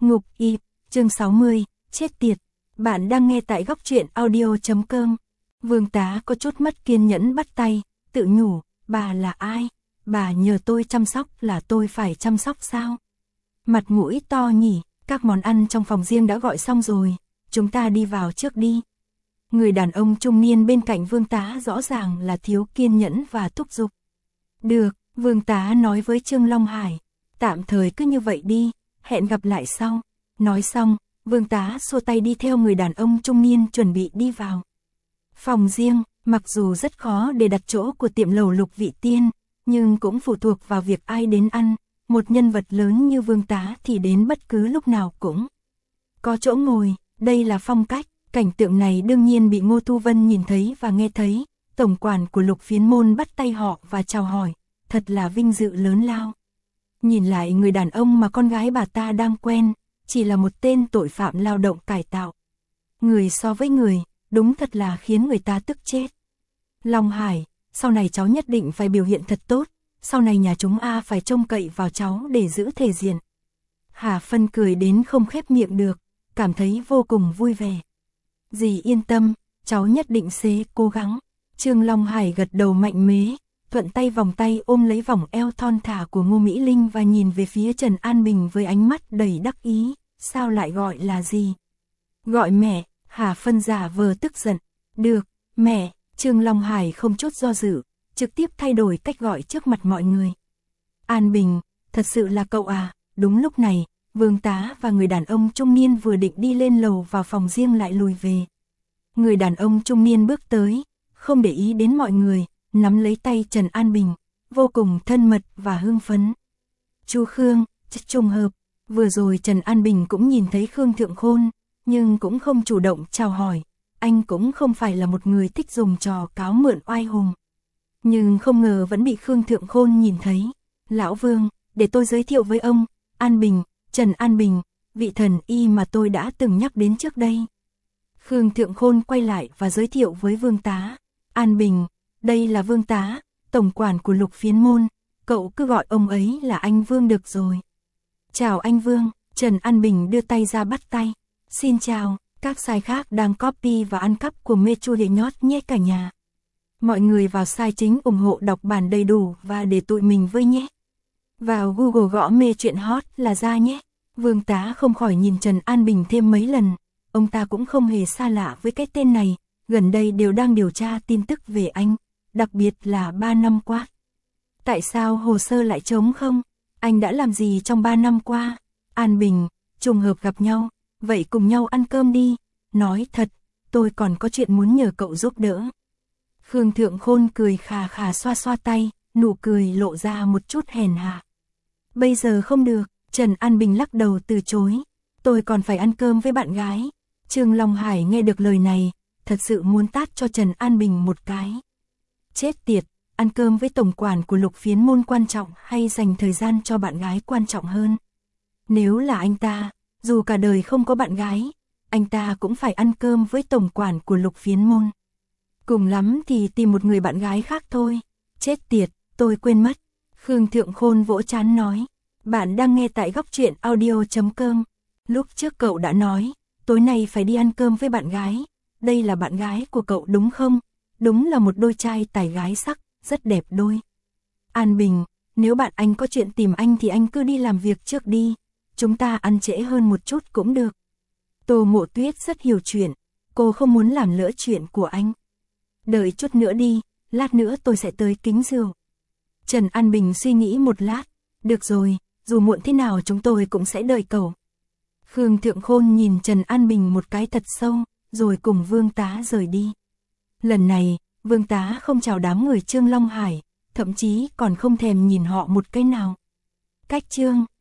Ngục Y, chương 60, chết tiệt. Bạn đang nghe tại góc truyện audio.com. Vương tá có chút mất kiên nhẫn bắt tay, tự nhủ, bà là ai? Bà nhờ tôi chăm sóc là tôi phải chăm sóc sao? Mặt mũi to nhỉ, các món ăn trong phòng riêng đã gọi xong rồi, chúng ta đi vào trước đi. Người đàn ông trung niên bên cạnh vương tá rõ ràng là thiếu kiên nhẫn và thúc giục. Được, vương tá nói với Trương Long Hải, tạm thời cứ như vậy đi, hẹn gặp lại sau. Nói xong, vương tá xua tay đi theo người đàn ông trung niên chuẩn bị đi vào. Phòng riêng, mặc dù rất khó để đặt chỗ của tiệm lẩu Lục Vị Tiên, nhưng cũng phụ thuộc vào việc ai đến ăn, một nhân vật lớn như vương tá thì đến bất cứ lúc nào cũng có chỗ ngồi, đây là phong cách. Cảnh tượng này đương nhiên bị Ngô Thu Vân nhìn thấy và nghe thấy, tổng quản của Lục Phiến Môn bắt tay họ và chào hỏi, thật là vinh dự lớn lao. Nhìn lại người đàn ông mà con gái bà ta đang quen, chỉ là một tên tội phạm lao động cải tạo. Người so với người, đúng thật là khiến người ta tức chết. Long Hải, sau này cháu nhất định phải biểu hiện thật tốt, sau này nhà chúng phải trông cậy vào cháu để giữ thể diện. Hà Phân cười đến không khép miệng được, cảm thấy vô cùng vui vẻ. Dì yên tâm, cháu nhất định sẽ cố gắng. Trương Long Hải gật đầu mạnh mẽ, thuận tay vòng tay ôm lấy vòng eo thon thả của Ngô Mỹ Linh và nhìn về phía Trần An Bình với ánh mắt đầy đắc ý. Sao lại gọi là gì? Gọi mẹ. Hà Phân giả vờ tức giận. Được, mẹ. Trương Long Hải không chút do dự, trực tiếp thay đổi cách gọi trước mặt mọi người. An Bình, thật sự là cậu à? Đúng lúc này, vương tá và người đàn ông trung niên vừa định đi lên lầu vào phòng riêng lại lùi về. Người đàn ông trung niên bước tới, không để ý đến mọi người, nắm lấy tay Trần An Bình, vô cùng thân mật và hưng phấn. Chú Khương, trùng hợp, vừa rồi Trần An Bình cũng nhìn thấy Khương Thượng Khôn, nhưng cũng không chủ động chào hỏi, anh cũng không phải là một người thích dùng trò cáo mượn oai hùng. Nhưng không ngờ vẫn bị Khương Thượng Khôn nhìn thấy. Lão Vương, để tôi giới thiệu với ông, An Bình, Trần An Bình, vị thần y mà tôi đã từng nhắc đến trước đây. Khương Thượng Khôn quay lại và giới thiệu với vương tá. An Bình, đây là vương tá, tổng quản của Lục Phiến Môn, cậu cứ gọi ông ấy là anh Vương được rồi. Chào anh Vương, Trần An Bình đưa tay ra bắt tay. Xin chào, các site khác đang copy và ăn cắp của Mechu để nhót nhé cả nhà. Mọi người vào site chính ủng hộ đọc bản đầy đủ và để tụi mình với nhé. Vào Google gõ mê chuyện hot là ra nhé. Vương tá không khỏi nhìn Trần An Bình thêm mấy lần. Ông ta cũng không hề xa lạ với cái tên này, gần đây đều đang điều tra tin tức về anh, đặc biệt là 3 năm qua. Tại sao hồ sơ lại trống không? Anh đã làm gì trong 3 năm qua? An Bình, trùng hợp gặp nhau, vậy cùng nhau ăn cơm đi. Nói thật, tôi còn có chuyện muốn nhờ cậu giúp đỡ. Khương Thượng Khôn cười khà khà xoa xoa tay, nụ cười lộ ra một chút hèn hạ. Bây giờ không được, Trần An Bình lắc đầu từ chối. Tôi còn phải ăn cơm với bạn gái. Trương Long Hải nghe được lời này, thật sự muốn tát cho Trần An Bình một cái. Chết tiệt, ăn cơm với tổng quản của Lục Phiến Môn quan trọng hay dành thời gian cho bạn gái quan trọng hơn? Nếu là anh ta, dù cả đời không có bạn gái, anh ta cũng phải ăn cơm với tổng quản của Lục Phiến Môn. Cùng lắm thì tìm một người bạn gái khác thôi. Chết tiệt, tôi quên mất. Khương Thượng Khôn vỗ trán nói. Bạn đang nghe tại góc truyện audio.com. Lúc trước cậu đã nói, tối nay phải đi ăn cơm với bạn gái. Đây là bạn gái của cậu đúng không? Đúng là một đôi trai tài gái sắc, rất đẹp đôi. An Bình, nếu bạn anh có chuyện tìm anh thì anh cứ đi làm việc trước đi. Chúng ta ăn trễ hơn một chút cũng được. Tô Mộ Tuyết rất hiểu chuyện, cô không muốn làm lỡ chuyện của anh. Đợi chút nữa đi, lát nữa tôi sẽ tới kính rượu. Trần An Bình suy nghĩ một lát, được rồi, dù muộn thế nào chúng tôi cũng sẽ đợi cậu. Khương Thượng Khôn nhìn Trần An Bình một cái thật sâu, rồi cùng vương tá rời đi. Lần này, vương tá không chào đám người Trương Long Hải, thậm chí còn không thèm nhìn họ một cái nào. Cách Trương